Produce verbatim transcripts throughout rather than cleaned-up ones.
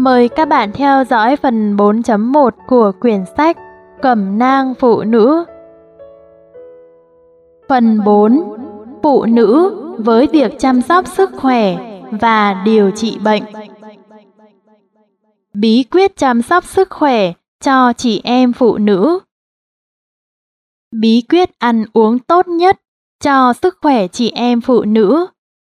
Mời các bạn theo dõi phần bốn chấm một của quyển sách Cẩm nang phụ nữ. Phần bốn. Phụ nữ với việc chăm sóc sức khỏe và điều trị bệnh. Bí quyết chăm sóc sức khỏe cho chị em phụ nữ. Bí quyết ăn uống tốt nhất cho sức khỏe chị em phụ nữ.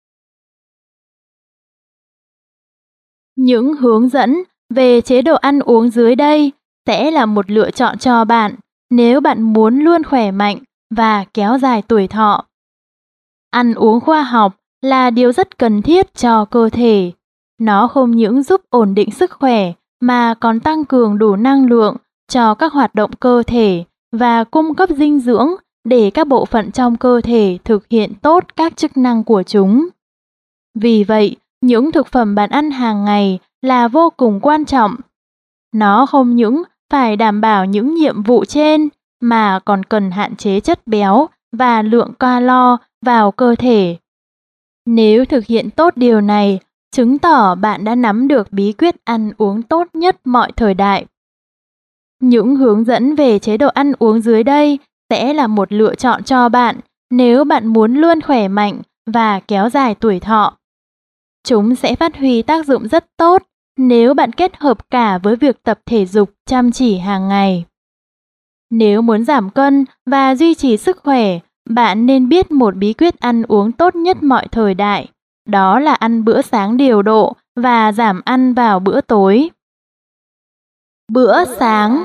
Những hướng dẫn về chế độ ăn uống dưới đây sẽ là một lựa chọn cho bạn nếu bạn muốn luôn khỏe mạnh và kéo dài tuổi thọ. Ăn uống khoa học là điều rất cần thiết cho cơ thể. Nó không những giúp ổn định sức khỏe mà còn tăng cường đủ năng lượng cho các hoạt động cơ thể và cung cấp dinh dưỡng để các bộ phận trong cơ thể thực hiện tốt các chức năng của chúng. Vì vậy, những thực phẩm bạn ăn hàng ngày là vô cùng quan trọng. Nó không những phải đảm bảo những nhiệm vụ trên mà còn cần hạn chế chất béo và lượng calo vào cơ thể. Nếu thực hiện tốt điều này, chứng tỏ bạn đã nắm được bí quyết ăn uống tốt nhất mọi thời đại. Những hướng dẫn về chế độ ăn uống dưới đây sẽ là một lựa chọn cho bạn nếu bạn muốn luôn khỏe mạnh và kéo dài tuổi thọ. Chúng sẽ phát huy tác dụng rất tốt nếu bạn kết hợp cả với việc tập thể dục chăm chỉ hàng ngày. Nếu muốn giảm cân và duy trì sức khỏe, bạn nên biết một bí quyết ăn uống tốt nhất mọi thời đại, đó là ăn bữa sáng điều độ và giảm ăn vào bữa tối. Bữa sáng.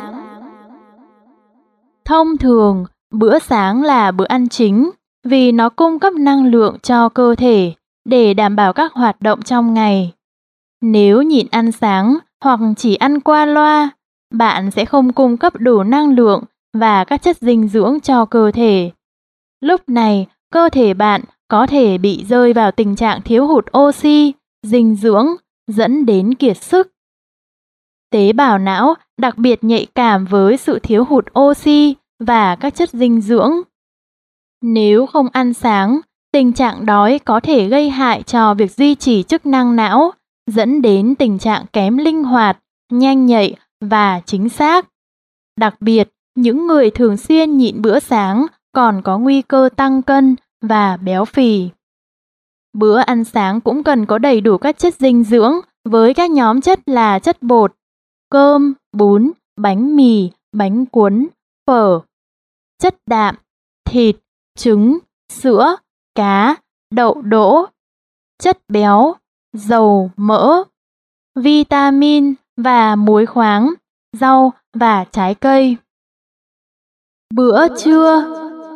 Thông thường, bữa sáng là bữa ăn chính vì nó cung cấp năng lượng cho cơ thể để đảm bảo các hoạt động trong ngày. Nếu nhịn ăn sáng hoặc chỉ ăn qua loa, bạn sẽ không cung cấp đủ năng lượng và các chất dinh dưỡng cho cơ thể. Lúc này, cơ thể bạn có thể bị rơi vào tình trạng thiếu hụt oxy, dinh dưỡng, dẫn đến kiệt sức. Tế bào não đặc biệt nhạy cảm với sự thiếu hụt oxy và các chất dinh dưỡng. Nếu không ăn sáng, tình trạng đói có thể gây hại cho việc duy trì chức năng não, dẫn đến tình trạng kém linh hoạt, nhanh nhạy và chính xác. Đặc biệt, những người thường xuyên nhịn bữa sáng còn có nguy cơ tăng cân và béo phì. Bữa ăn sáng cũng cần có đầy đủ các chất dinh dưỡng với các nhóm chất là chất bột, cơm, bún, bánh mì, bánh cuốn, phở, chất đạm, thịt, trứng, sữa, cá, đậu đỗ, chất béo, dầu, mỡ, vitamin và muối khoáng, rau và trái cây. Bữa trưa.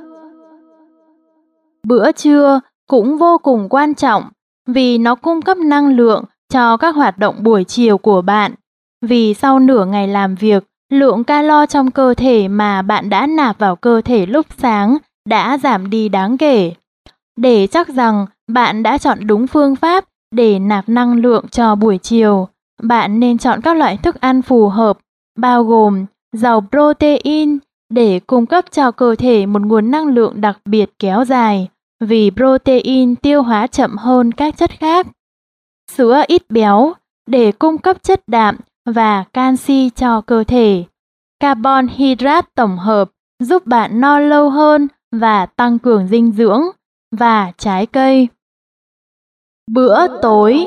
Bữa trưa cũng vô cùng quan trọng vì nó cung cấp năng lượng cho các hoạt động buổi chiều của bạn. Vì sau nửa ngày làm việc, lượng calo trong cơ thể mà bạn đã nạp vào cơ thể lúc sáng đã giảm đi đáng kể. Để chắc rằng bạn đã chọn đúng phương pháp để nạp năng lượng cho buổi chiều, bạn nên chọn các loại thức ăn phù hợp, bao gồm giàu protein để cung cấp cho cơ thể một nguồn năng lượng đặc biệt kéo dài, vì protein tiêu hóa chậm hơn các chất khác. Sữa ít béo để cung cấp chất đạm và canxi cho cơ thể. Carbon hydrate tổng hợp giúp bạn no lâu hơn và tăng cường dinh dưỡng, và trái cây. Bữa tối.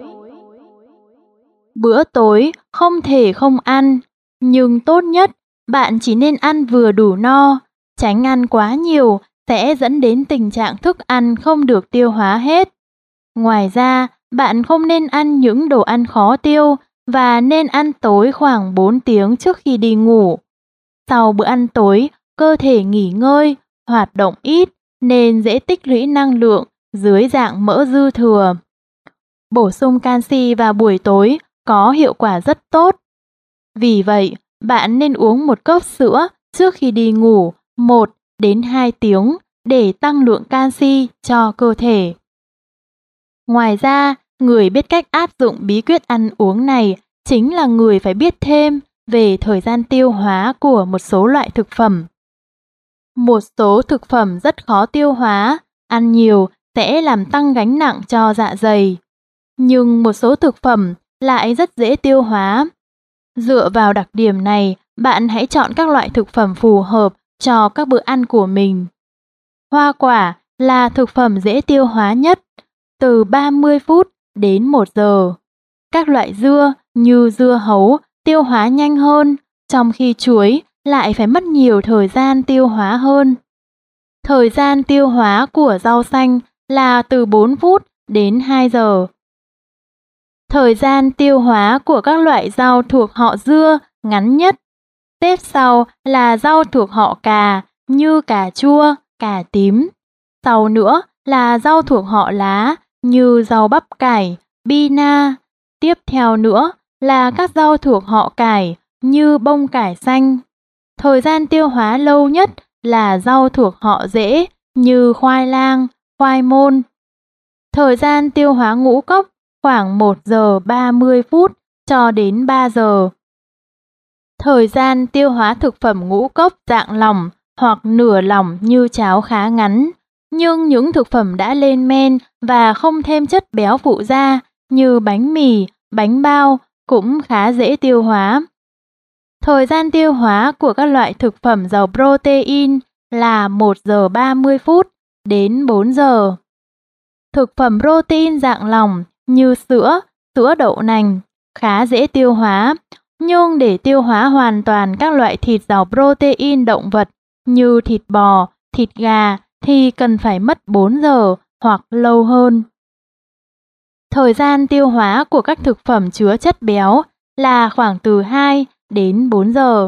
Bữa tối không thể không ăn, nhưng tốt nhất bạn chỉ nên ăn vừa đủ no, tránh ăn quá nhiều sẽ dẫn đến tình trạng thức ăn không được tiêu hóa hết. Ngoài ra, bạn không nên ăn những đồ ăn khó tiêu và nên ăn tối khoảng bốn tiếng trước khi đi ngủ. Sau bữa ăn tối, cơ thể nghỉ ngơi, hoạt động ít nên dễ tích lũy năng lượng dưới dạng mỡ dư thừa. Bổ sung canxi vào buổi tối có hiệu quả rất tốt. Vì vậy, bạn nên uống một cốc sữa trước khi đi ngủ một đến hai tiếng để tăng lượng canxi cho cơ thể. Ngoài ra, người biết cách áp dụng bí quyết ăn uống này chính là người phải biết thêm về thời gian tiêu hóa của một số loại thực phẩm. Một số thực phẩm rất khó tiêu hóa, ăn nhiều sẽ làm tăng gánh nặng cho dạ dày. Nhưng một số thực phẩm lại rất dễ tiêu hóa. Dựa vào đặc điểm này, bạn hãy chọn các loại thực phẩm phù hợp cho các bữa ăn của mình. Hoa quả là thực phẩm dễ tiêu hóa nhất, từ ba mươi phút đến một giờ. Các loại dưa như dưa hấu tiêu hóa nhanh hơn, trong khi chuối lại phải mất nhiều thời gian tiêu hóa hơn. Thời gian tiêu hóa của rau xanh là từ bốn phút đến hai giờ. Thời gian tiêu hóa của các loại rau thuộc họ dưa ngắn nhất. Tiếp sau là rau thuộc họ cà như cà chua, cà tím. Sau nữa là rau thuộc họ lá như rau bắp cải, bina. Tiếp theo nữa là các rau thuộc họ cải như bông cải xanh. Thời gian tiêu hóa lâu nhất là rau thuộc họ rễ như khoai lang, khoai môn. Thời gian tiêu hóa ngũ cốc khoảng một giờ ba mươi phút cho đến ba giờ. Thời gian tiêu hóa thực phẩm ngũ cốc dạng lỏng hoặc nửa lỏng như cháo khá ngắn, nhưng những thực phẩm đã lên men và không thêm chất béo phụ gia như bánh mì, bánh bao cũng khá dễ tiêu hóa. Thời gian tiêu hóa của các loại thực phẩm giàu protein là một giờ ba mươi phút đến bốn giờ. Thực phẩm protein dạng lỏng như sữa, sữa đậu nành khá dễ tiêu hóa, nhưng để tiêu hóa hoàn toàn các loại thịt giàu protein động vật như thịt bò, thịt gà thì cần phải mất bốn giờ hoặc lâu hơn. Thời gian tiêu hóa của các thực phẩm chứa chất béo là khoảng từ hai đến bốn giờ.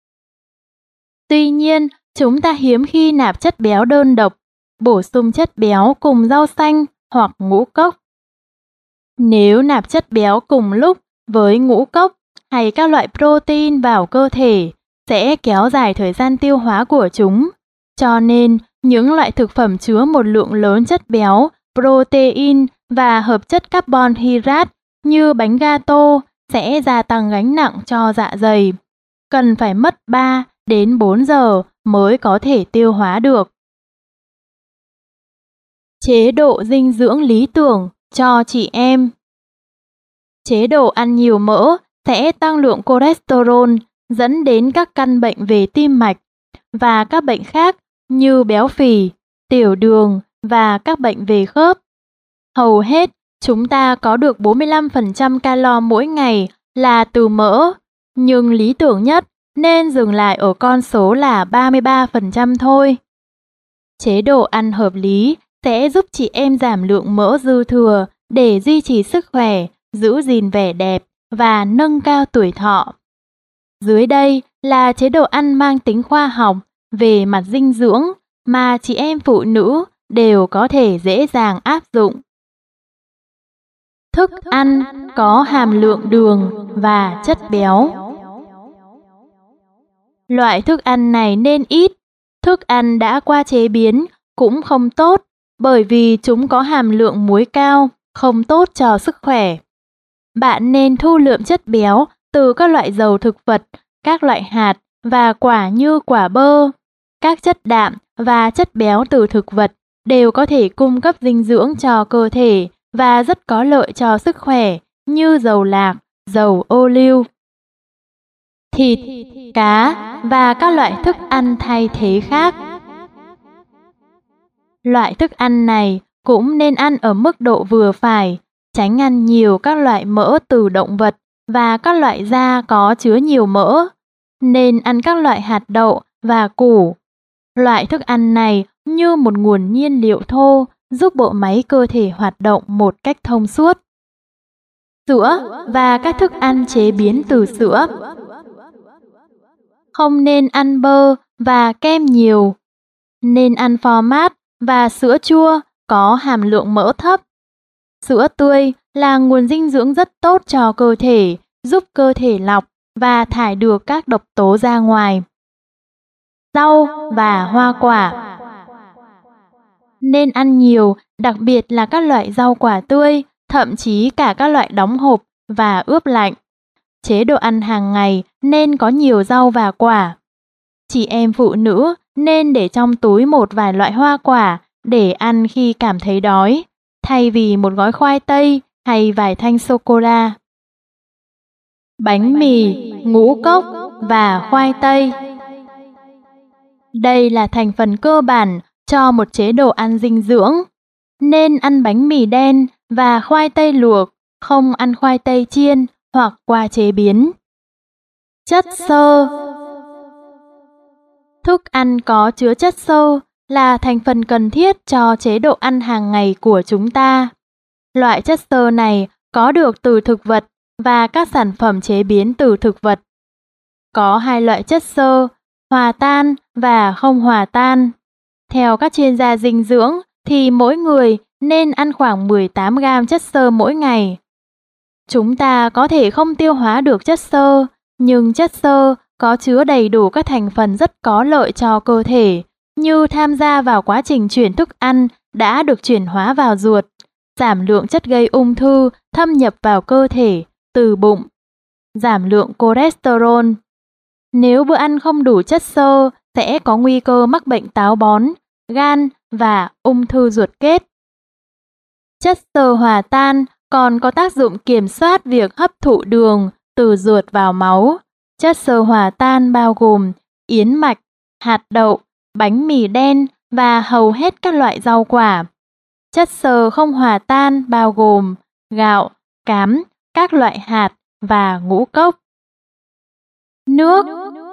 Tuy nhiên, chúng ta hiếm khi nạp chất béo đơn độc, bổ sung chất béo cùng rau xanh hoặc ngũ cốc. Nếu nạp chất béo cùng lúc với ngũ cốc hay các loại protein vào cơ thể, sẽ kéo dài thời gian tiêu hóa của chúng. Cho nên, những loại thực phẩm chứa một lượng lớn chất béo, protein và hợp chất carbon hydrate như bánh gato sẽ gia tăng gánh nặng cho dạ dày. Cần phải mất ba đến bốn giờ mới có thể tiêu hóa được. Chế độ dinh dưỡng lý tưởng cho chị em. Chế độ ăn nhiều mỡ sẽ tăng lượng cholesterol, dẫn đến các căn bệnh về tim mạch và các bệnh khác như béo phì, tiểu đường và các bệnh về khớp. Hầu hết, chúng ta có được bốn mươi lăm phần trăm calo mỗi ngày là từ mỡ, nhưng lý tưởng nhất nên dừng lại ở con số là ba mươi ba phần trăm thôi. Chế độ ăn hợp lý sẽ giúp chị em giảm lượng mỡ dư thừa để duy trì sức khỏe, giữ gìn vẻ đẹp và nâng cao tuổi thọ. Dưới đây là chế độ ăn mang tính khoa học về mặt dinh dưỡng mà chị em phụ nữ đều có thể dễ dàng áp dụng. Thức ăn có hàm lượng đường và chất béo. Loại thức ăn này nên ít. Thức ăn đã qua chế biến cũng không tốt bởi vì chúng có hàm lượng muối cao, không tốt cho sức khỏe. Bạn nên thu lượm chất béo từ các loại dầu thực vật, các loại hạt và quả như quả bơ. Các chất đạm và chất béo từ thực vật đều có thể cung cấp dinh dưỡng cho cơ thể và rất có lợi cho sức khỏe như dầu lạc, dầu ô liu. Thịt, cá và các loại thức ăn thay thế khác. Loại thức ăn này cũng nên ăn ở mức độ vừa phải, tránh ăn nhiều các loại mỡ từ động vật và các loại da có chứa nhiều mỡ. Nên ăn các loại hạt đậu và củ. Loại thức ăn này như một nguồn nhiên liệu thô giúp bộ máy cơ thể hoạt động một cách thông suốt. Sữa và các thức ăn chế biến từ sữa. Không nên ăn bơ và kem nhiều. Nên ăn phô mát và sữa chua có hàm lượng mỡ thấp. Sữa tươi là nguồn dinh dưỡng rất tốt cho cơ thể, giúp cơ thể lọc và thải được các độc tố ra ngoài. Rau và hoa quả. Nên ăn nhiều, đặc biệt là các loại rau quả tươi, thậm chí cả các loại đóng hộp và ướp lạnh. Chế độ ăn hàng ngày nên có nhiều rau và quả. Chị em phụ nữ nên để trong túi một vài loại hoa quả để ăn khi cảm thấy đói, thay vì một gói khoai tây hay vài thanh sô-cô-la. bánh mì, ngũ cốc và khoai tây. Đây là thành phần cơ bản cho một chế độ ăn dinh dưỡng. Nên ăn bánh mì đen và khoai tây luộc, không ăn khoai tây chiên hoặc qua chế biến. Chất xơ. Thức ăn có chứa chất xơ là thành phần cần thiết cho chế độ ăn hàng ngày của chúng ta. Loại chất xơ này có được từ thực vật và các sản phẩm chế biến từ thực vật. Có hai loại chất xơ, hòa tan và không hòa tan. Theo các chuyên gia dinh dưỡng thì mỗi người nên ăn khoảng mười tám gam chất xơ mỗi ngày. Chúng ta có thể không tiêu hóa được chất xơ, nhưng chất xơ có chứa đầy đủ các thành phần rất có lợi cho cơ thể, như tham gia vào quá trình chuyển thức ăn đã được chuyển hóa vào ruột, giảm lượng chất gây ung thư thâm nhập vào cơ thể từ bụng, giảm lượng cholesterol. Nếu bữa ăn không đủ chất xơ, sẽ có nguy cơ mắc bệnh táo bón, gan và ung thư ruột kết. Chất xơ hòa tan còn có tác dụng kiểm soát việc hấp thụ đường từ ruột vào máu. Chất xơ hòa tan bao gồm yến mạch, hạt đậu, bánh mì đen và hầu hết các loại rau quả. Chất xơ không hòa tan bao gồm gạo, cám, các loại hạt và ngũ cốc. Nước.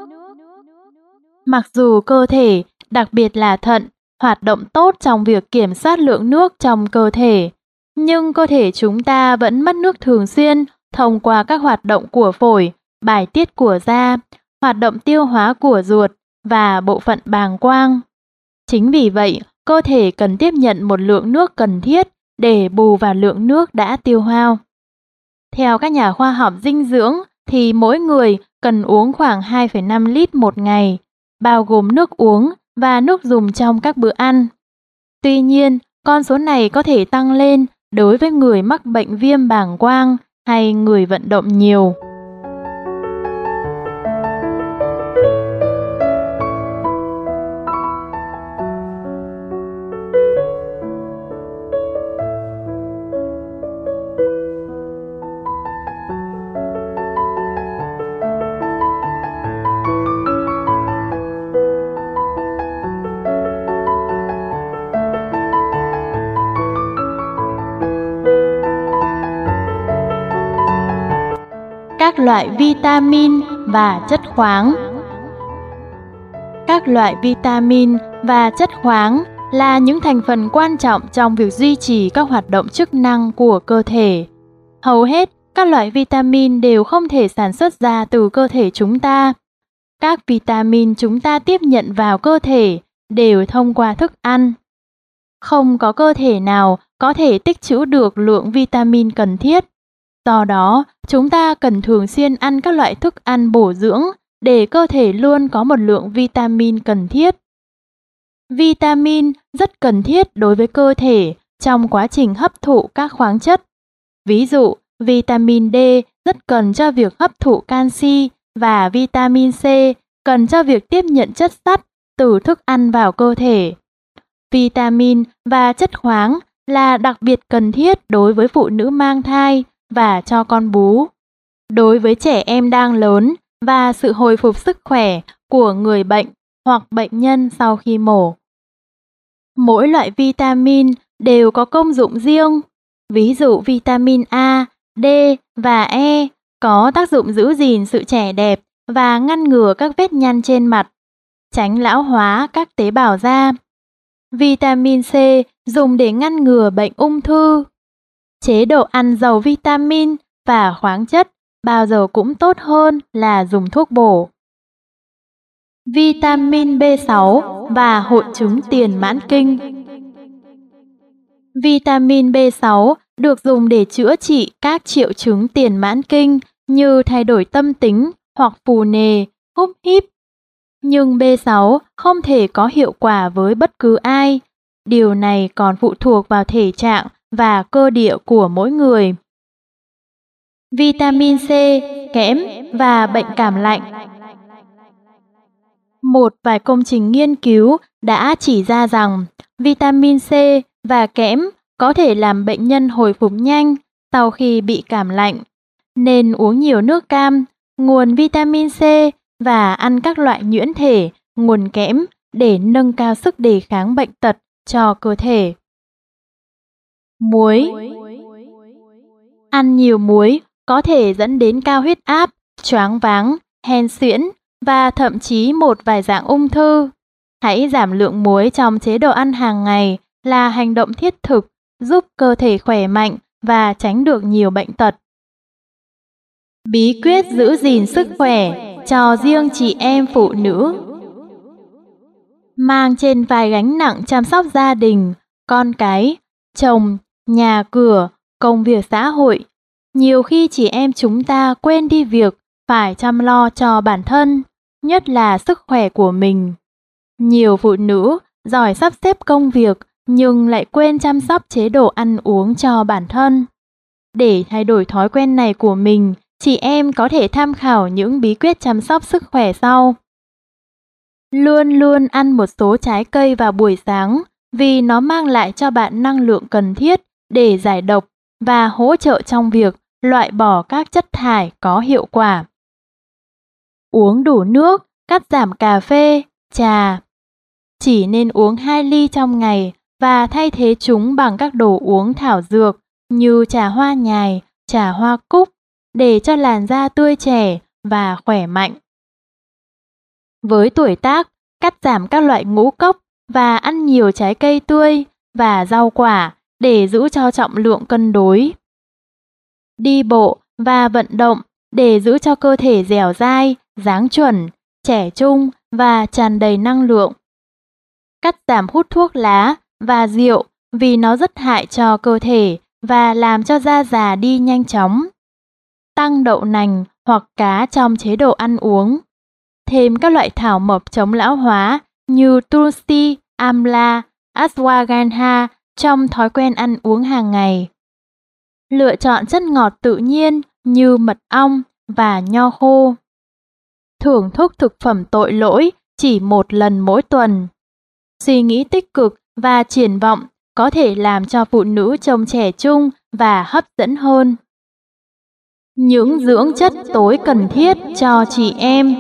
Mặc dù cơ thể, đặc biệt là thận, hoạt động tốt trong việc kiểm soát lượng nước trong cơ thể, nhưng cơ thể chúng ta vẫn mất nước thường xuyên thông qua các hoạt động của phổi, bài tiết của da, hoạt động tiêu hóa của ruột và bộ phận bàng quang. Chính vì vậy, cơ thể cần tiếp nhận một lượng nước cần thiết để bù vào lượng nước đã tiêu hao. Theo các nhà khoa học dinh dưỡng thì mỗi người cần uống khoảng hai phẩy năm lít một ngày, bao gồm nước uống và nước dùng trong các bữa ăn. Tuy nhiên, con số này có thể tăng lên đối với người mắc bệnh viêm bàng quang hay người vận động nhiều. Các loại vitamin và chất khoáng. Các loại vitamin và chất khoáng là những thành phần quan trọng trong việc duy trì các hoạt động chức năng của cơ thể. Hầu hết các loại vitamin đều không thể sản xuất ra từ cơ thể chúng ta. Các vitamin chúng ta tiếp nhận vào cơ thể đều thông qua thức ăn. Không có cơ thể nào có thể tích trữ được lượng vitamin cần thiết. Do đó, chúng ta cần thường xuyên ăn các loại thức ăn bổ dưỡng để cơ thể luôn có một lượng vitamin cần thiết. Vitamin rất cần thiết đối với cơ thể trong quá trình hấp thụ các khoáng chất. Ví dụ, vitamin D rất cần cho việc hấp thụ canxi và vitamin C cần cho việc tiếp nhận chất sắt từ thức ăn vào cơ thể. Vitamin và chất khoáng là đặc biệt cần thiết đối với phụ nữ mang thai và cho con bú, đối với trẻ em đang lớn và sự hồi phục sức khỏe của người bệnh hoặc bệnh nhân sau khi mổ. Mỗi loại vitamin đều có công dụng riêng. Ví dụ vitamin A, D và E có tác dụng giữ gìn sự trẻ đẹp và ngăn ngừa các vết nhăn trên mặt, tránh lão hóa các tế bào da. Vitamin C dùng để ngăn ngừa bệnh ung thư. Chế độ ăn giàu vitamin và khoáng chất bao giờ cũng tốt hơn là dùng thuốc bổ. Vitamin B sáu và hội chứng tiền mãn kinh. Vitamin B sáu được dùng để chữa trị các triệu chứng tiền mãn kinh như thay đổi tâm tính hoặc phù nề, húp híp. Nhưng B sáu không thể có hiệu quả với bất cứ ai. Điều này còn phụ thuộc vào thể trạng và cơ địa của mỗi người. Vitamin C, kẽm và bệnh cảm lạnh. Một vài công trình nghiên cứu đã chỉ ra rằng vitamin C và kẽm có thể làm bệnh nhân hồi phục nhanh sau khi bị cảm lạnh. nên uống nhiều nước cam, nguồn vitamin C và ăn các loại nhuyễn thể, nguồn kẽm để nâng cao sức đề kháng bệnh tật cho cơ thể. Muối. Ăn nhiều muối có thể dẫn đến cao huyết áp, choáng váng, hen suyễn và thậm chí một vài dạng ung thư. Hãy giảm lượng muối trong chế độ ăn hàng ngày là hành động thiết thực giúp cơ thể khỏe mạnh và tránh được nhiều bệnh tật. Bí quyết giữ gìn sức khỏe cho riêng chị em phụ nữ. Mang trên vai gánh nặng chăm sóc gia đình, con cái, chồng, nhà cửa, công việc xã hội. Nhiều khi chị em chúng ta quên đi việc phải chăm lo cho bản thân, nhất là sức khỏe của mình. Nhiều phụ nữ giỏi sắp xếp công việc nhưng lại quên chăm sóc chế độ ăn uống cho bản thân. Để thay đổi thói quen này của mình, chị em có thể tham khảo những bí quyết chăm sóc sức khỏe sau. Luôn luôn ăn một số trái cây vào buổi sáng vì nó mang lại cho bạn năng lượng cần thiết để giải độc và hỗ trợ trong việc loại bỏ các chất thải có hiệu quả. Uống đủ nước, cắt giảm cà phê, trà. Chỉ nên uống hai ly trong ngày và thay thế chúng bằng các đồ uống thảo dược như trà hoa nhài, trà hoa cúc để cho làn da tươi trẻ và khỏe mạnh. Với tuổi tác, cắt giảm các loại ngũ cốc và ăn nhiều trái cây tươi và rau quả để giữ cho trọng lượng cân đối. Đi bộ và vận động để giữ cho cơ thể dẻo dai, dáng chuẩn, trẻ trung và tràn đầy năng lượng. Cắt giảm hút thuốc lá và rượu vì nó rất hại cho cơ thể và làm cho da già đi nhanh chóng. Tăng đậu nành hoặc cá trong chế độ ăn uống. Thêm các loại thảo mộc chống lão hóa như tulsi, amla, ashwagandha trong thói quen ăn uống hàng ngày. Lựa chọn chất ngọt tự nhiên như mật ong và nho khô. Thưởng thức thực phẩm tội lỗi chỉ một lần mỗi tuần. Suy nghĩ tích cực và triển vọng có thể làm cho phụ nữ trông trẻ trung và hấp dẫn hơn. Những dưỡng chất tối cần thiết cho chị em.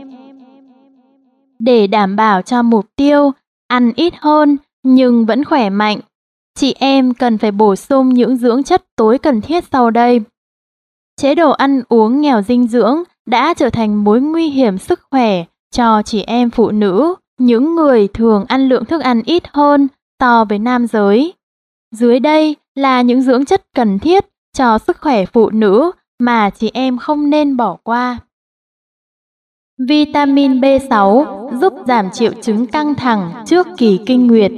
Để đảm bảo cho mục tiêu ăn ít hơn nhưng vẫn khỏe mạnh, chị em cần phải bổ sung những dưỡng chất tối cần thiết sau đây. Chế độ ăn uống nghèo dinh dưỡng đã trở thành mối nguy hiểm sức khỏe cho chị em phụ nữ, những người thường ăn lượng thức ăn ít hơn so với nam giới. Dưới đây là những dưỡng chất cần thiết cho sức khỏe phụ nữ mà chị em không nên bỏ qua. Vitamin B sáu giúp giảm triệu chứng căng thẳng trước kỳ kinh nguyệt.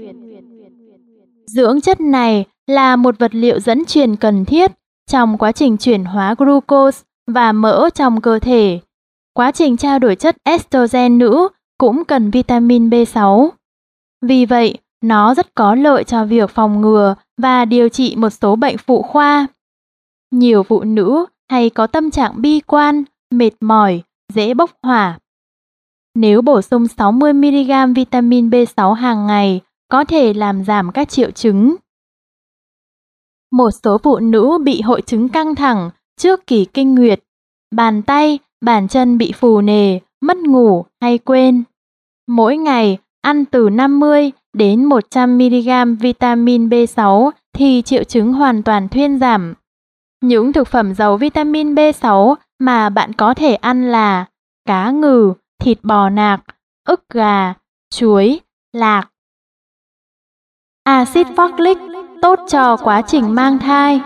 Dưỡng chất này là một vật liệu dẫn truyền cần thiết trong quá trình chuyển hóa glucose và mỡ trong cơ thể. Quá trình trao đổi chất estrogen nữ cũng cần vitamin B sáu. Vì vậy, nó rất có lợi cho việc phòng ngừa và điều trị một số bệnh phụ khoa. Nhiều phụ nữ hay có tâm trạng bi quan, mệt mỏi, dễ bốc hỏa. Nếu bổ sung sáu mươi mi li gam vitamin B sáu hàng ngày, có thể làm giảm các triệu chứng. Một số phụ nữ bị hội chứng căng thẳng trước kỳ kinh nguyệt, bàn tay, bàn chân bị phù nề, mất ngủ hay quên. Mỗi ngày ăn từ năm mươi đến một trăm mi li gam vitamin B sáu thì triệu chứng hoàn toàn thuyên giảm. Những thực phẩm giàu vitamin B sáu mà bạn có thể ăn là cá ngừ, thịt bò nạc, ức gà, chuối, lạc. Axit folic tốt cho quá trình mang thai.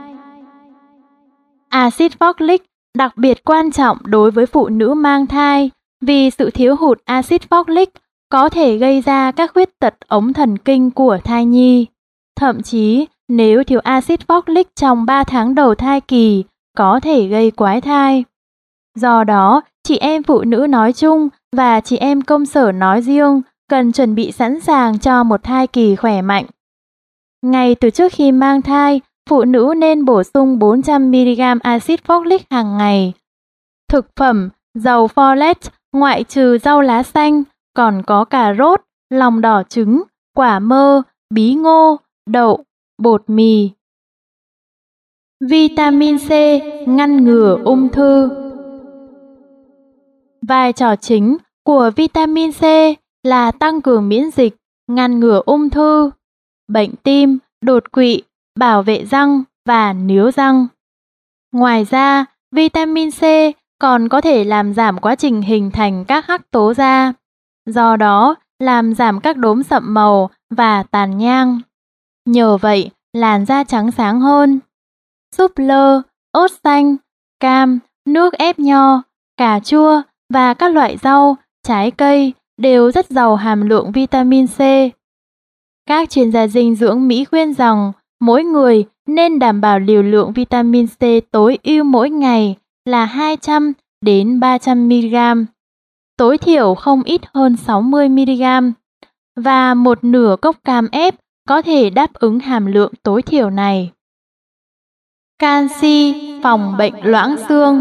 Axit folic đặc biệt quan trọng đối với phụ nữ mang thai vì sự thiếu hụt axit folic có thể gây ra các khuyết tật ống thần kinh của thai nhi. Thậm chí, nếu thiếu axit folic trong ba tháng đầu thai kỳ, có thể gây quái thai. Do đó, chị em phụ nữ nói chung và chị em công sở nói riêng cần chuẩn bị sẵn sàng cho một thai kỳ khỏe mạnh. Ngay từ trước khi mang thai, phụ nữ nên bổ sung bốn trăm mi li gam axit folic hàng ngày. Thực phẩm giàu folate ngoại trừ rau lá xanh còn có cà rốt, lòng đỏ trứng, quả mơ, bí ngô, đậu, bột mì. Vitamin C ngăn ngừa ung thư. Vai trò chính của vitamin C là tăng cường miễn dịch, ngăn ngừa ung thư, bệnh tim, đột quỵ, bảo vệ răng và níu răng. Ngoài ra, vitamin C còn có thể làm giảm quá trình hình thành các hắc tố da, do đó làm giảm các đốm sậm màu và tàn nhang. Nhờ vậy, làn da trắng sáng hơn. Súp lơ, ớt xanh, cam, nước ép nho, cà chua và các loại rau, trái cây đều rất giàu hàm lượng vitamin C. Các chuyên gia dinh dưỡng Mỹ khuyên rằng mỗi người nên đảm bảo liều lượng vitamin C tối ưu mỗi ngày là hai trăm đến ba trăm mi-li-gam, tối thiểu không ít hơn sáu mươi mi-li-gam, và một nửa cốc cam ép có thể đáp ứng hàm lượng tối thiểu này. Canxi phòng bệnh loãng xương.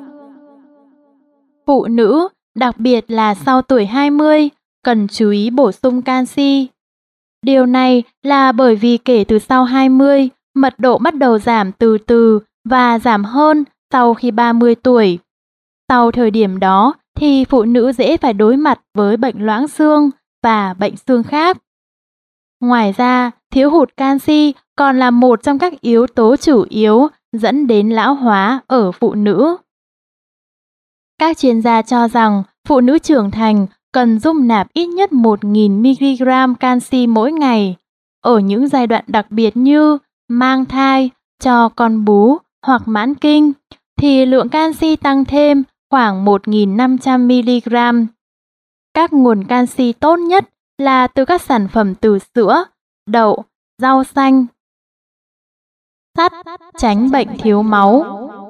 Phụ nữ, đặc biệt là sau tuổi hai mươi, cần chú ý bổ sung canxi. Điều này là bởi vì kể từ sau hai mươi, mật độ bắt đầu giảm từ từ và giảm hơn sau khi ba mươi tuổi. Sau thời điểm đó thì phụ nữ dễ phải đối mặt với bệnh loãng xương và bệnh xương khác. Ngoài ra, thiếu hụt canxi còn là một trong các yếu tố chủ yếu dẫn đến lão hóa ở phụ nữ. Các chuyên gia cho rằng phụ nữ trưởng thành cần dung nạp ít nhất một nghìn mi-li-gam canxi mỗi ngày. Ở những giai đoạn đặc biệt như mang thai, cho con bú hoặc mãn kinh, thì lượng canxi tăng thêm khoảng một nghìn năm trăm mi-li-gam. Các nguồn canxi tốt nhất là từ các sản phẩm từ sữa, đậu, rau xanh. Sắt tránh bệnh thiếu máu.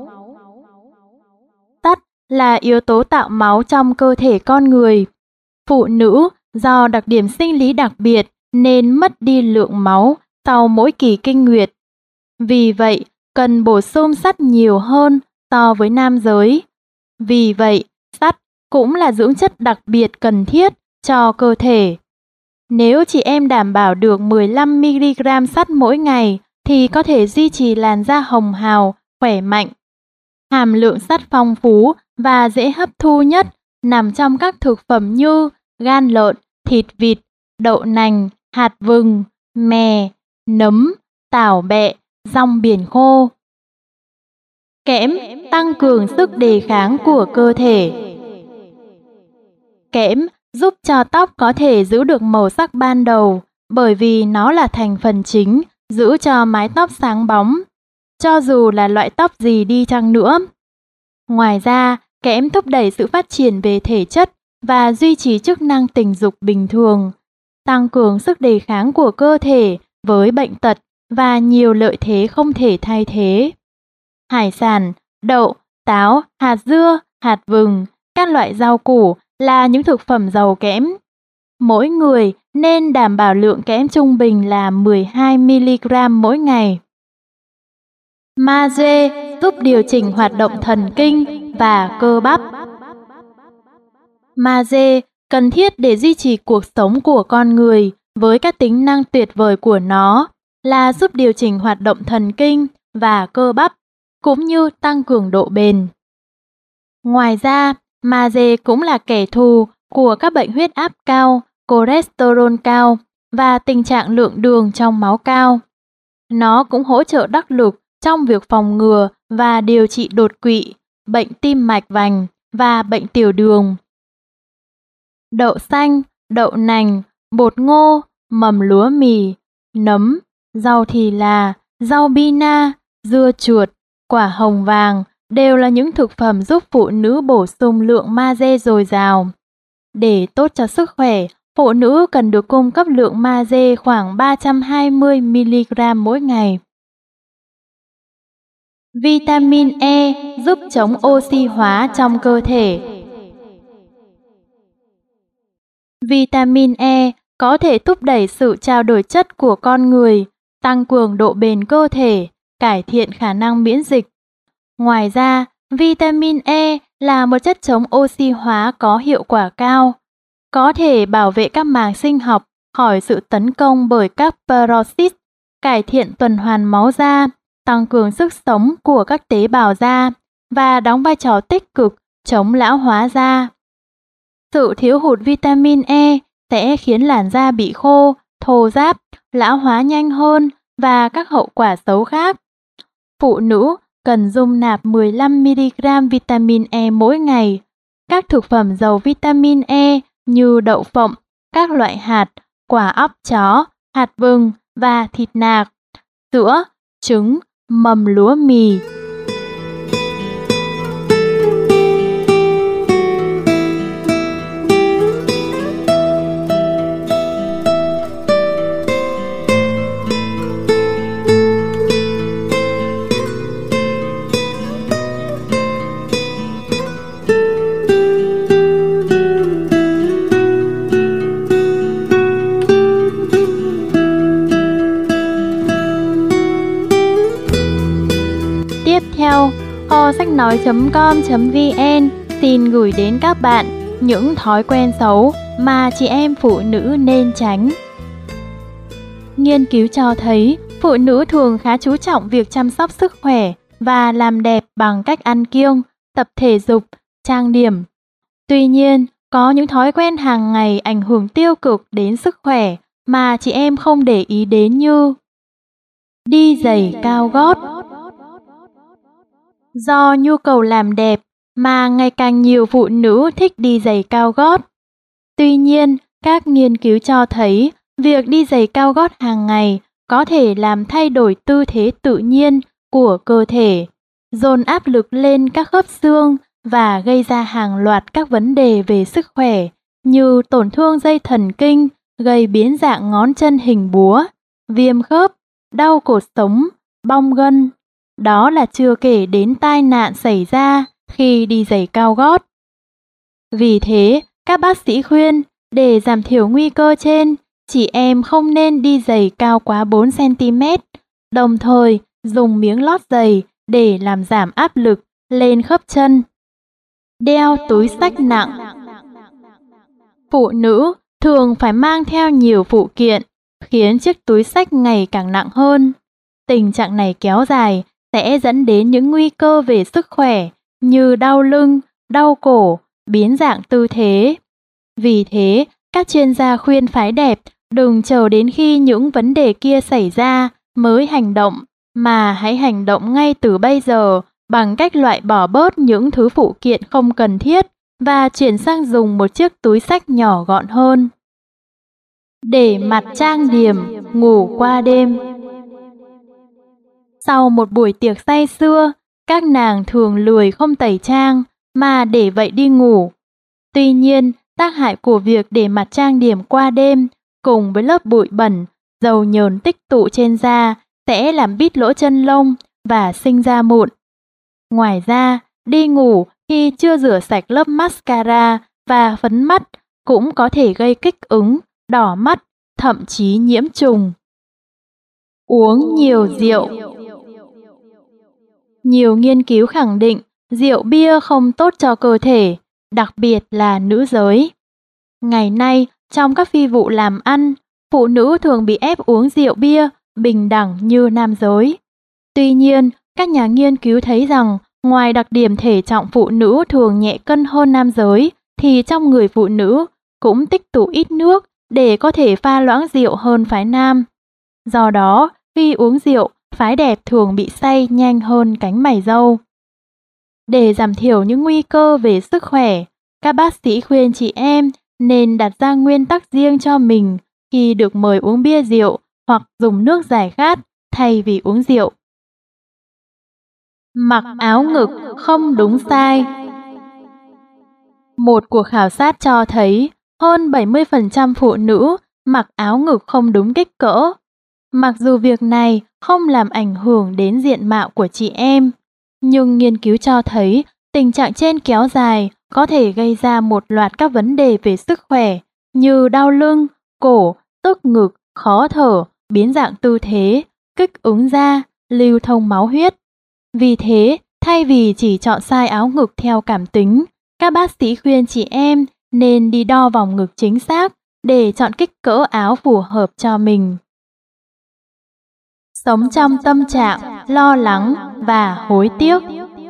Sắt là yếu tố tạo máu trong cơ thể con người. Phụ nữ do đặc điểm sinh lý đặc biệt nên mất đi lượng máu sau mỗi kỳ kinh nguyệt. Vì vậy, cần bổ sung sắt nhiều hơn so với nam giới. Vì vậy, sắt cũng là dưỡng chất đặc biệt cần thiết cho cơ thể. Nếu chị em đảm bảo được mười lăm mi-li-gam sắt mỗi ngày thì có thể duy trì làn da hồng hào, khỏe mạnh. Hàm lượng sắt phong phú và dễ hấp thu nhất nằm trong các thực phẩm như gan lợn, thịt vịt, đậu nành, hạt vừng, mè, nấm, tảo bẹ, rong biển khô. Kẽm tăng cường sức đề kháng của cơ thể. Kẽm giúp cho tóc có thể giữ được màu sắc ban đầu bởi vì nó là thành phần chính giữ cho mái tóc sáng bóng, cho dù là loại tóc gì đi chăng nữa. Ngoài ra, kẽm thúc đẩy sự phát triển về thể chất và duy trì chức năng tình dục bình thường, tăng cường sức đề kháng của cơ thể với bệnh tật và nhiều lợi thế không thể thay thế. Hải sản, đậu, táo, hạt dưa, hạt vừng, các loại rau củ là những thực phẩm giàu kẽm. Mỗi người nên đảm bảo lượng kẽm trung bình là mười hai mi-li-gam mỗi ngày. Magie giúp điều chỉnh hoạt động thần kinh và cơ bắp. Magie cần thiết để duy trì cuộc sống của con người với các tính năng tuyệt vời của nó là giúp điều chỉnh hoạt động thần kinh và cơ bắp, cũng như tăng cường độ bền. Ngoài ra, magie cũng là kẻ thù của các bệnh huyết áp cao, cholesterol cao và tình trạng lượng đường trong máu cao. Nó cũng hỗ trợ đắc lực trong việc phòng ngừa và điều trị đột quỵ, bệnh tim mạch vành và bệnh tiểu đường. Đậu xanh, đậu nành, bột ngô, mầm lúa mì, nấm, rau thì là, rau bina, dưa chuột, quả hồng vàng đều là những thực phẩm giúp phụ nữ bổ sung lượng magie dồi dào. Để tốt cho sức khỏe, phụ nữ cần được cung cấp lượng magie khoảng ba trăm hai mươi mi-li-gam mỗi ngày. Vitamin E giúp chống oxy hóa trong cơ thể. Vitamin E có thể thúc đẩy sự trao đổi chất của con người, tăng cường độ bền cơ thể, cải thiện khả năng miễn dịch. Ngoài ra, vitamin E là một chất chống oxy hóa có hiệu quả cao, có thể bảo vệ các màng sinh học khỏi sự tấn công bởi các peroxit, cải thiện tuần hoàn máu da, tăng cường sức sống của các tế bào da và đóng vai trò tích cực chống lão hóa da. Sự thiếu hụt vitamin E sẽ khiến làn da bị khô, thô ráp, lão hóa nhanh hơn và các hậu quả xấu khác. Phụ nữ cần dung nạp mười lăm mi-li-gam vitamin E mỗi ngày. Các thực phẩm giàu vitamin E như đậu phộng, các loại hạt, quả óc chó, hạt vừng và thịt nạc, sữa, trứng, mầm lúa mì. Tiếp theo, kho sách nói chấm com chấm vn xin gửi đến các bạn những thói quen xấu mà chị em phụ nữ nên tránh. Nghiên cứu cho thấy, phụ nữ thường khá chú trọng việc chăm sóc sức khỏe và làm đẹp bằng cách ăn kiêng, tập thể dục, trang điểm. Tuy nhiên, có những thói quen hàng ngày ảnh hưởng tiêu cực đến sức khỏe mà chị em không để ý đến như đi giày cao gót. Do nhu cầu làm đẹp mà ngày càng nhiều phụ nữ thích đi giày cao gót. Tuy nhiên, các nghiên cứu cho thấy việc đi giày cao gót hàng ngày có thể làm thay đổi tư thế tự nhiên của cơ thể, dồn áp lực lên các khớp xương và gây ra hàng loạt các vấn đề về sức khỏe như tổn thương dây thần kinh, gây biến dạng ngón chân hình búa, viêm khớp, đau cột sống, bong gân. Đó là chưa kể đến tai nạn xảy ra khi đi giày cao gót. Vì thế, các bác sĩ khuyên để giảm thiểu nguy cơ trên, chị em không nên đi giày cao quá bốn xăng-ti-mét, đồng thời dùng miếng lót giày để làm giảm áp lực lên khớp chân. Đeo túi xách nặng. Phụ nữ thường phải mang theo nhiều phụ kiện, khiến chiếc túi xách ngày càng nặng hơn. Tình trạng này kéo dài sẽ dẫn đến những nguy cơ về sức khỏe như đau lưng, đau cổ, biến dạng tư thế. Vì thế, các chuyên gia khuyên phái đẹp đừng chờ đến khi những vấn đề kia xảy ra mới hành động, mà hãy hành động ngay từ bây giờ bằng cách loại bỏ bớt những thứ phụ kiện không cần thiết và chuyển sang dùng một chiếc túi xách nhỏ gọn hơn. Để mặt trang điểm, ngủ qua đêm. Sau một buổi tiệc say sưa, các nàng thường lười không tẩy trang mà để vậy đi ngủ. Tuy nhiên, tác hại của việc để mặt trang điểm qua đêm cùng với lớp bụi bẩn, dầu nhờn tích tụ trên da sẽ làm bít lỗ chân lông và sinh ra mụn. Ngoài ra, đi ngủ khi chưa rửa sạch lớp mascara và phấn mắt cũng có thể gây kích ứng, đỏ mắt, thậm chí nhiễm trùng. Uống nhiều rượu. Nhiều nghiên cứu khẳng định rượu bia không tốt cho cơ thể, đặc biệt là nữ giới. Ngày nay, trong các phi vụ làm ăn, phụ nữ thường bị ép uống rượu bia bình đẳng như nam giới. Tuy nhiên, các nhà nghiên cứu thấy rằng ngoài đặc điểm thể trọng phụ nữ thường nhẹ cân hơn nam giới, thì trong người phụ nữ cũng tích tụ ít nước để có thể pha loãng rượu hơn phái nam. Do đó, khi uống rượu, phái đẹp thường bị say nhanh hơn cánh mày râu. Để giảm thiểu những nguy cơ về sức khỏe, các bác sĩ khuyên chị em nên đặt ra nguyên tắc riêng cho mình khi được mời uống bia rượu hoặc dùng nước giải khát thay vì uống rượu. Mặc áo ngực không đúng size. Một cuộc khảo sát cho thấy hơn bảy mươi phần trăm phụ nữ mặc áo ngực không đúng kích cỡ. Mặc dù việc này không làm ảnh hưởng đến diện mạo của chị em, nhưng nghiên cứu cho thấy tình trạng trên kéo dài có thể gây ra một loạt các vấn đề về sức khỏe như đau lưng, cổ, tức ngực, khó thở, biến dạng tư thế, kích ứng da, lưu thông máu huyết. Vì thế, thay vì chỉ chọn size áo ngực theo cảm tính, các bác sĩ khuyên chị em nên đi đo vòng ngực chính xác để chọn kích cỡ áo phù hợp cho mình. sống trong tâm trạng lo lắng và hối tiếc.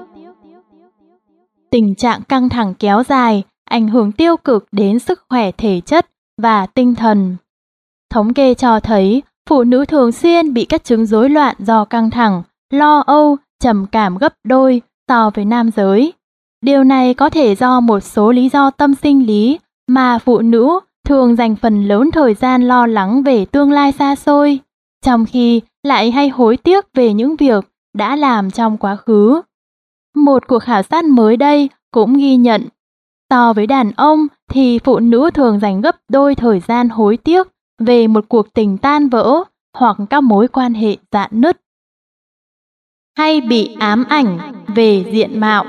Tình trạng căng thẳng kéo dài ảnh hưởng tiêu cực đến sức khỏe thể chất và tinh thần. Thống kê cho thấy phụ nữ thường xuyên bị các chứng rối loạn do căng thẳng, lo âu, trầm cảm gấp đôi so với nam giới. Điều này có thể do một số lý do tâm sinh lý mà phụ nữ thường dành phần lớn thời gian lo lắng về tương lai xa xôi, trong khi lại hay hối tiếc về những việc đã làm trong quá khứ. Một cuộc khảo sát mới đây cũng ghi nhận, so với đàn ông thì phụ nữ thường dành gấp đôi thời gian hối tiếc về một cuộc tình tan vỡ hoặc các mối quan hệ rạn nứt. Hay bị ám ảnh về diện mạo.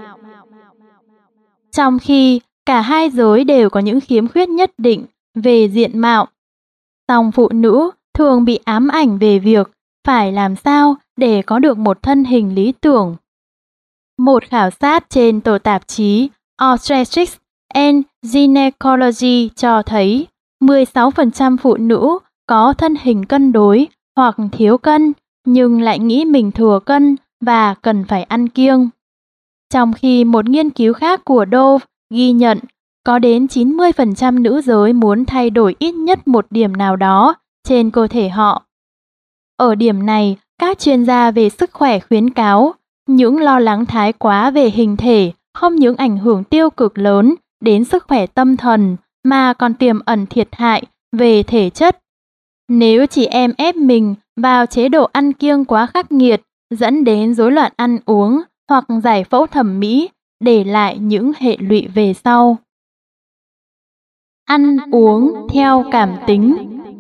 Trong khi cả hai giới đều có những khiếm khuyết nhất định về diện mạo, song phụ nữ thường bị ám ảnh về việc phải làm sao để có được một thân hình lý tưởng. Một khảo sát trên tờ tạp chí Obstetrics and Gynecology cho thấy mười sáu phần trăm phụ nữ có thân hình cân đối hoặc thiếu cân nhưng lại nghĩ mình thừa cân và cần phải ăn kiêng. Trong khi một nghiên cứu khác của Dove ghi nhận có đến chín mươi phần trăm nữ giới muốn thay đổi ít nhất một điểm nào đó trên cơ thể họ. Ở điểm này, các chuyên gia về sức khỏe khuyến cáo những lo lắng thái quá về hình thể không những ảnh hưởng tiêu cực lớn đến sức khỏe tâm thần mà còn tiềm ẩn thiệt hại về thể chất. Nếu chị em ép mình vào chế độ ăn kiêng quá khắc nghiệt, dẫn đến rối loạn ăn uống hoặc giải phẫu thẩm mỹ, để lại những hệ lụy về sau. Ăn uống theo cảm tính.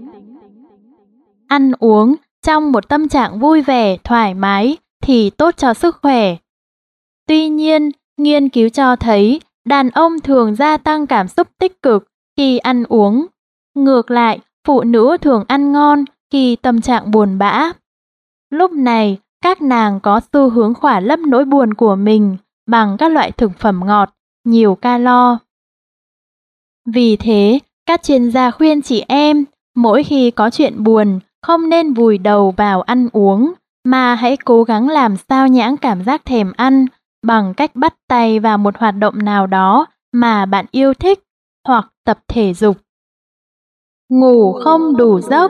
Ăn uống trong một tâm trạng vui vẻ, thoải mái thì tốt cho sức khỏe. Tuy nhiên, nghiên cứu cho thấy đàn ông thường gia tăng cảm xúc tích cực khi ăn uống. Ngược lại, phụ nữ thường ăn ngon khi tâm trạng buồn bã. Lúc này, các nàng có xu hướng khỏa lấp nỗi buồn của mình bằng các loại thực phẩm ngọt, nhiều calo. Vì thế, các chuyên gia khuyên chị em, mỗi khi có chuyện buồn, không nên vùi đầu vào ăn uống, mà hãy cố gắng làm sao nhãng cảm giác thèm ăn bằng cách bắt tay vào một hoạt động nào đó mà bạn yêu thích hoặc tập thể dục. Ngủ không đủ giấc.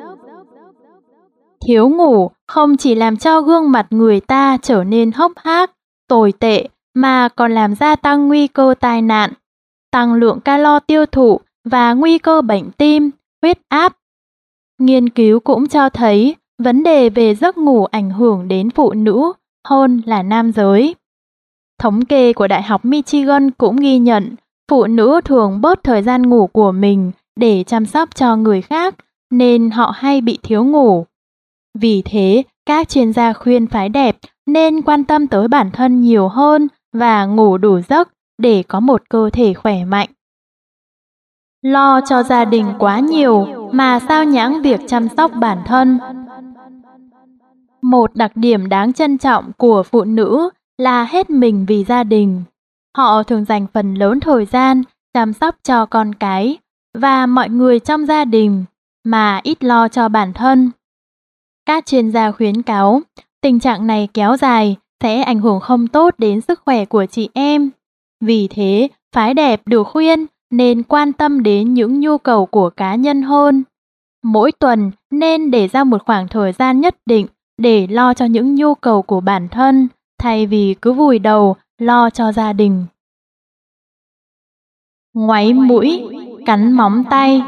Thiếu ngủ không chỉ làm cho gương mặt người ta trở nên hốc hác, tồi tệ mà còn làm gia tăng nguy cơ tai nạn, tăng lượng calo tiêu thụ và nguy cơ bệnh tim, huyết áp. Nghiên cứu cũng cho thấy vấn đề về giấc ngủ ảnh hưởng đến phụ nữ hơn là nam giới. Thống kê của Đại học Michigan cũng ghi nhận phụ nữ thường bớt thời gian ngủ của mình để chăm sóc cho người khác nên họ hay bị thiếu ngủ. Vì thế, các chuyên gia khuyên phái đẹp nên quan tâm tới bản thân nhiều hơn và ngủ đủ giấc để có một cơ thể khỏe mạnh. Lo cho gia đình quá nhiều mà sao nhãng việc chăm sóc bản thân. Một đặc điểm đáng trân trọng của phụ nữ là hết mình vì gia đình. Họ thường dành phần lớn thời gian chăm sóc cho con cái và mọi người trong gia đình mà ít lo cho bản thân. Các chuyên gia khuyến cáo tình trạng này kéo dài sẽ ảnh hưởng không tốt đến sức khỏe của chị em. Vì thế, phái đẹp được khuyên nên quan tâm đến những nhu cầu của cá nhân hơn. Mỗi tuần nên để ra một khoảng thời gian nhất định để lo cho những nhu cầu của bản thân, thay vì cứ vùi đầu lo cho gia đình. Ngoáy mũi, cắn móng tay.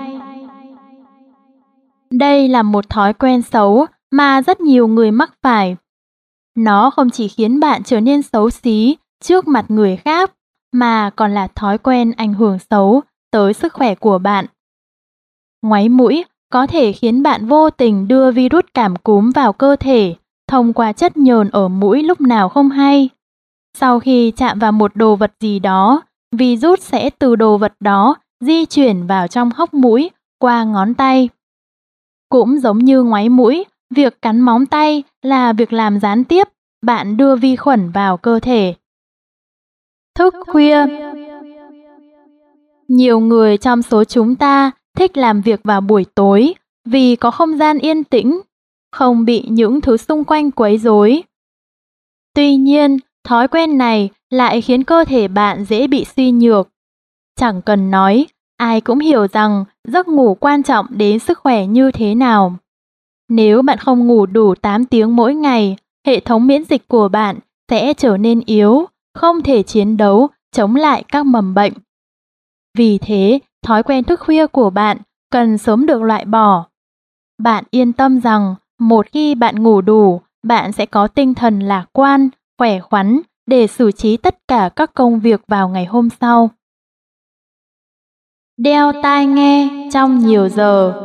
Đây là một thói quen xấu mà rất nhiều người mắc phải. Nó không chỉ khiến bạn trở nên xấu xí trước mặt người khác, mà còn là thói quen ảnh hưởng xấu tới sức khỏe của bạn. Ngoáy mũi có thể khiến bạn vô tình đưa virus cảm cúm vào cơ thể thông qua chất nhờn ở mũi lúc nào không hay. Sau khi chạm vào một đồ vật gì đó, virus sẽ từ đồ vật đó di chuyển vào trong hốc mũi qua ngón tay. Cũng giống như ngoáy mũi, việc cắn móng tay là việc làm gián tiếp bạn đưa vi khuẩn vào cơ thể. Thức khuya. Nhiều người trong số chúng ta thích làm việc vào buổi tối vì có không gian yên tĩnh. không bị những thứ xung quanh quấy rối. Tuy nhiên, thói quen này lại khiến cơ thể bạn dễ bị suy nhược. Chẳng cần nói, ai cũng hiểu rằng giấc ngủ quan trọng đến sức khỏe như thế nào. Nếu bạn không ngủ đủ tám tiếng mỗi ngày, hệ thống miễn dịch của bạn sẽ trở nên yếu, không thể chiến đấu chống lại các mầm bệnh. Vì thế, thói quen thức khuya của bạn cần sớm được loại bỏ. Bạn yên tâm rằng một khi bạn ngủ đủ, bạn sẽ có tinh thần lạc quan, khỏe khoắn để xử trí tất cả các công việc vào ngày hôm sau. Đeo tai nghe trong nhiều giờ.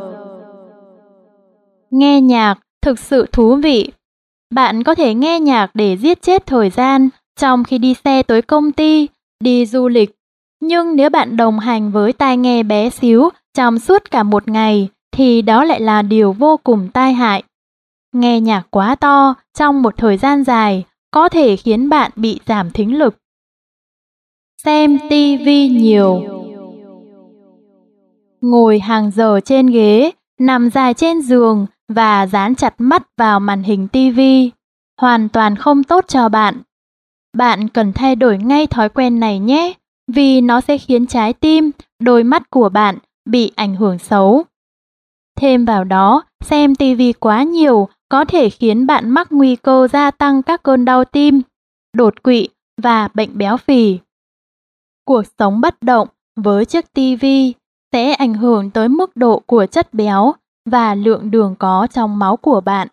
Nghe nhạc thực sự thú vị. Bạn có thể nghe nhạc để giết chết thời gian trong khi đi xe tới công ty, đi du lịch. Nhưng nếu bạn đồng hành với tai nghe bé xíu trong suốt cả một ngày, thì đó lại là điều vô cùng tai hại. Nghe nhạc quá to trong một thời gian dài có thể khiến bạn bị giảm thính lực. Xem ti vi nhiều. Ngồi hàng giờ trên ghế, nằm dài trên giường và dán chặt mắt vào màn hình ti vi, hoàn toàn không tốt cho bạn. Bạn cần thay đổi ngay thói quen này nhé, vì nó sẽ khiến trái tim, đôi mắt của bạn bị ảnh hưởng xấu. Thêm vào đó, xem ti vi quá nhiều có thể khiến bạn mắc nguy cơ gia tăng các cơn đau tim, đột quỵ và bệnh béo phì. Cuộc sống bất động với chiếc ti vi sẽ ảnh hưởng tới mức độ của chất béo và lượng đường có trong máu của bạn.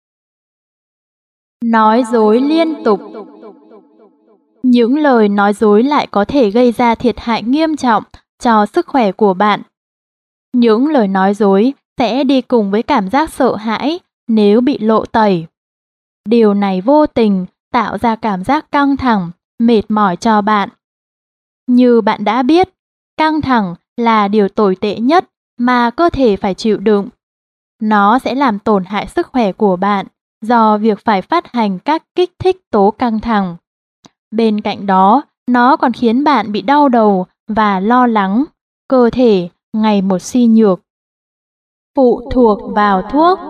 Nói dối liên tục. Những lời nói dối lại có thể gây ra thiệt hại nghiêm trọng cho sức khỏe của bạn. Những lời nói dối sẽ đi cùng với cảm giác sợ hãi nếu bị lộ tẩy. Điều này vô tình tạo ra cảm giác căng thẳng, mệt mỏi cho bạn. Như bạn đã biết, căng thẳng là điều tồi tệ nhất mà cơ thể phải chịu đựng. Nó sẽ làm tổn hại sức khỏe của bạn do việc phải phát hành các kích thích tố căng thẳng. Bên cạnh đó, nó còn khiến bạn bị đau đầu và lo lắng, cơ thể ngày một suy nhược. Phụ thuộc vào thuốc.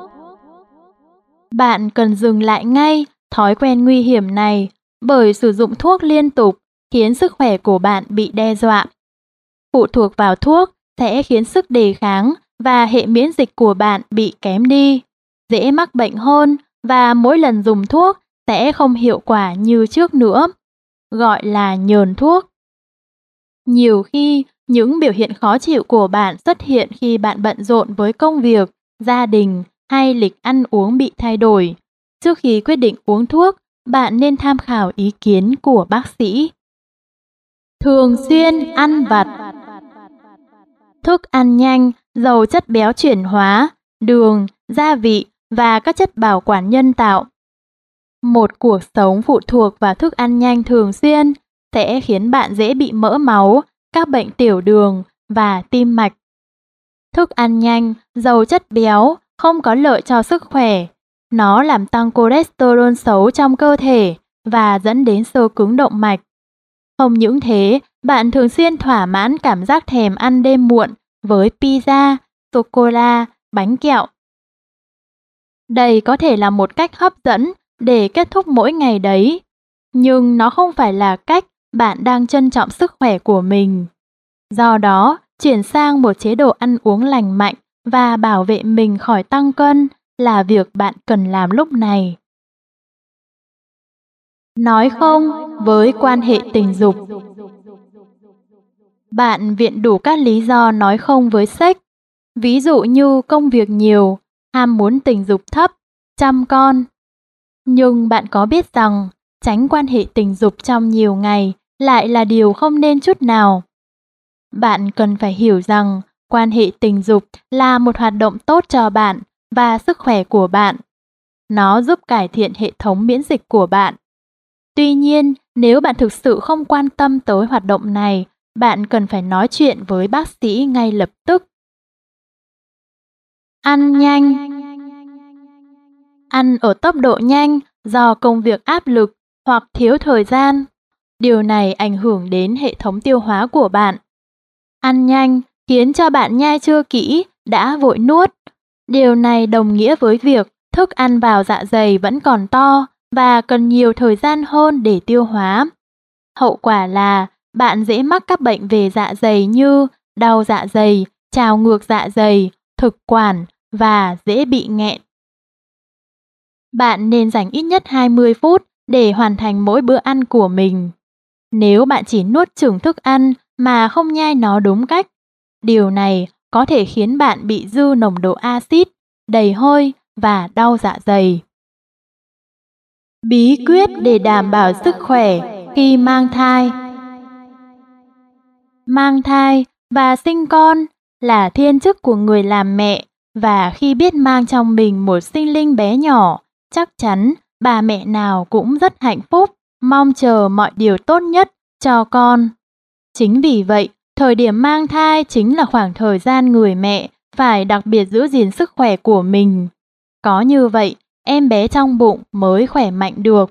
Bạn cần dừng lại ngay thói quen nguy hiểm này, bởi sử dụng thuốc liên tục khiến sức khỏe của bạn bị đe dọa. Phụ thuộc vào thuốc sẽ khiến sức đề kháng và hệ miễn dịch của bạn bị kém đi, dễ mắc bệnh hơn và mỗi lần dùng thuốc sẽ không hiệu quả như trước nữa, gọi là nhờn thuốc. Nhiều khi, những biểu hiện khó chịu của bạn xuất hiện khi bạn bận rộn với công việc, gia đình hay lịch ăn uống bị thay đổi. Trước khi quyết định uống thuốc, bạn nên tham khảo ý kiến của bác sĩ. Thường xuyên ăn vặt. Thức ăn nhanh, giàu chất béo chuyển hóa, đường, gia vị và các chất bảo quản nhân tạo. Một cuộc sống phụ thuộc vào thức ăn nhanh thường xuyên sẽ khiến bạn dễ bị mỡ máu, các bệnh tiểu đường và tim mạch. Thức ăn nhanh, giàu chất béo, không có lợi cho sức khỏe. Nó làm tăng cholesterol xấu trong cơ thể và dẫn đến xơ cứng động mạch. Không những thế, bạn thường xuyên thỏa mãn cảm giác thèm ăn đêm muộn với pizza, sô-cô-la, bánh kẹo. Đây có thể là một cách hấp dẫn để kết thúc mỗi ngày đấy, nhưng nó không phải là cách bạn đang trân trọng sức khỏe của mình. Do đó, chuyển sang một chế độ ăn uống lành mạnh và bảo vệ mình khỏi tăng cân là việc bạn cần làm lúc này. Nói không với quan hệ tình dục. Bạn viện đủ các lý do nói không với sex, ví dụ như công việc nhiều, ham muốn tình dục thấp, chăm con. Nhưng bạn có biết rằng tránh quan hệ tình dục trong nhiều ngày lại là điều không nên chút nào. Bạn cần phải hiểu rằng quan hệ tình dục là một hoạt động tốt cho bạn và sức khỏe của bạn. Nó giúp cải thiện hệ thống miễn dịch của bạn. Tuy nhiên, nếu bạn thực sự không quan tâm tới hoạt động này, bạn cần phải nói chuyện với bác sĩ ngay lập tức. Ăn nhanh. Ăn ở tốc độ nhanh do công việc áp lực hoặc thiếu thời gian. Điều này ảnh hưởng đến hệ thống tiêu hóa của bạn. Ăn nhanh khiến cho bạn nhai chưa kỹ, đã vội nuốt. Điều này đồng nghĩa với việc thức ăn vào dạ dày vẫn còn to và cần nhiều thời gian hơn để tiêu hóa. Hậu quả là bạn dễ mắc các bệnh về dạ dày như đau dạ dày, trào ngược dạ dày, thực quản và dễ bị nghẹn. Bạn nên dành ít nhất hai mươi phút để hoàn thành mỗi bữa ăn của mình. Nếu bạn chỉ nuốt chửng thức ăn mà không nhai nó đúng cách, điều này có thể khiến bạn bị dư nồng độ axit, đầy hơi và đau dạ dày. Bí quyết để đảm bảo sức khỏe khi mang thai. Mang thai và sinh con là thiên chức của người làm mẹ, và khi biết mang trong mình một sinh linh bé nhỏ, chắc chắn bà mẹ nào cũng rất hạnh phúc, mong chờ mọi điều tốt nhất cho con. Chính vì vậy, thời điểm mang thai chính là khoảng thời gian người mẹ phải đặc biệt giữ gìn sức khỏe của mình. Có như vậy, em bé trong bụng mới khỏe mạnh được.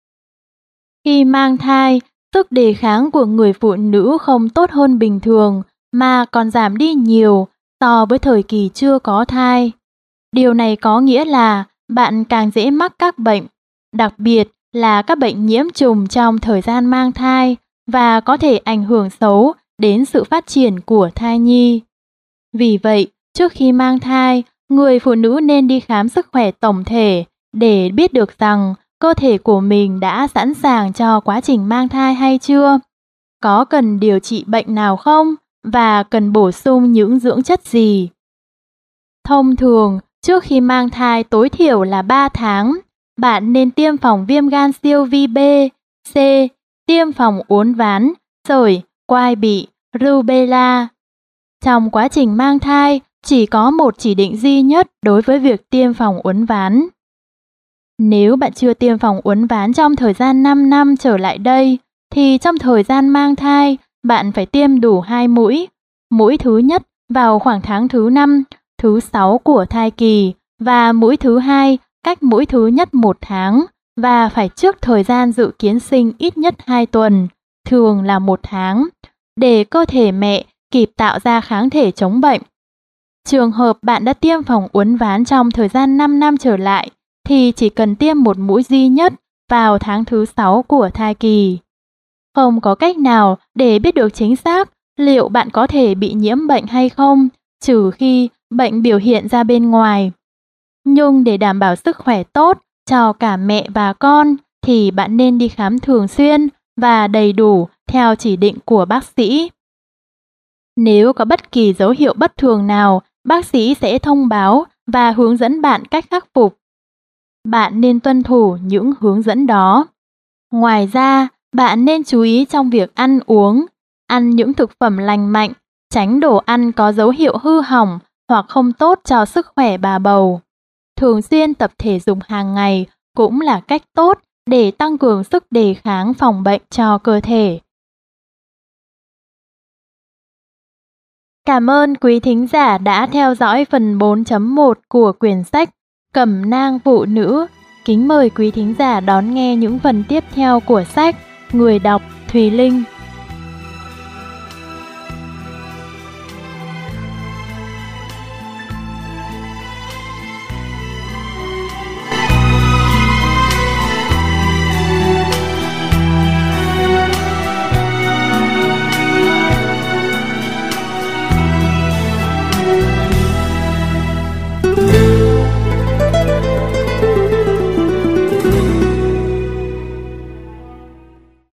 Khi mang thai, sức đề kháng của người phụ nữ không tốt hơn bình thường mà còn giảm đi nhiều so với thời kỳ chưa có thai. Điều này có nghĩa là bạn càng dễ mắc các bệnh, đặc biệt là các bệnh nhiễm trùng trong thời gian mang thai và có thể ảnh hưởng xấu đến sự phát triển của thai nhi. Vì vậy, trước khi mang thai, người phụ nữ nên đi khám sức khỏe tổng thể để biết được rằng cơ thể của mình đã sẵn sàng cho quá trình mang thai hay chưa, có cần điều trị bệnh nào không và cần bổ sung những dưỡng chất gì. Thông thường, trước khi mang thai tối thiểu là ba tháng, bạn nên tiêm phòng viêm gan siêu vi B, C, tiêm phòng uốn ván, sởi, quai bị, rubella. Trong quá trình mang thai, chỉ có một chỉ định duy nhất đối với việc tiêm phòng uốn ván. Nếu bạn chưa tiêm phòng uốn ván trong thời gian năm năm trở lại đây, thì trong thời gian mang thai, bạn phải tiêm đủ hai mũi. Mũi thứ nhất vào khoảng tháng thứ năm, thứ sáu của thai kỳ và mũi thứ hai cách mũi thứ nhất một tháng và phải trước thời gian dự kiến sinh ít nhất hai tuần, thường là một tháng, để cơ thể mẹ kịp tạo ra kháng thể chống bệnh. Trường hợp bạn đã tiêm phòng uốn ván trong thời gian năm năm trở lại, thì chỉ cần tiêm một mũi duy nhất vào tháng thứ sáu của thai kỳ. Không có cách nào để biết được chính xác liệu bạn có thể bị nhiễm bệnh hay không, trừ khi bệnh biểu hiện ra bên ngoài. Nhưng để đảm bảo sức khỏe tốt cho cả mẹ và con, thì bạn nên đi khám thường xuyên và đầy đủ theo chỉ định của bác sĩ. Nếu có bất kỳ dấu hiệu bất thường nào, bác sĩ sẽ thông báo và hướng dẫn bạn cách khắc phục. Bạn nên tuân thủ những hướng dẫn đó. Ngoài ra, bạn nên chú ý trong việc ăn uống, ăn những thực phẩm lành mạnh, tránh đồ ăn có dấu hiệu hư hỏng hoặc không tốt cho sức khỏe bà bầu. Thường xuyên tập thể dục hàng ngày cũng là cách tốt để tăng cường sức đề kháng phòng bệnh cho cơ thể. Cảm ơn quý thính giả đã theo dõi phần bốn chấm một của quyển sách Cẩm nang phụ nữ. Kính mời quý thính giả đón nghe những phần tiếp theo của sách. Người đọc Thùy Linh.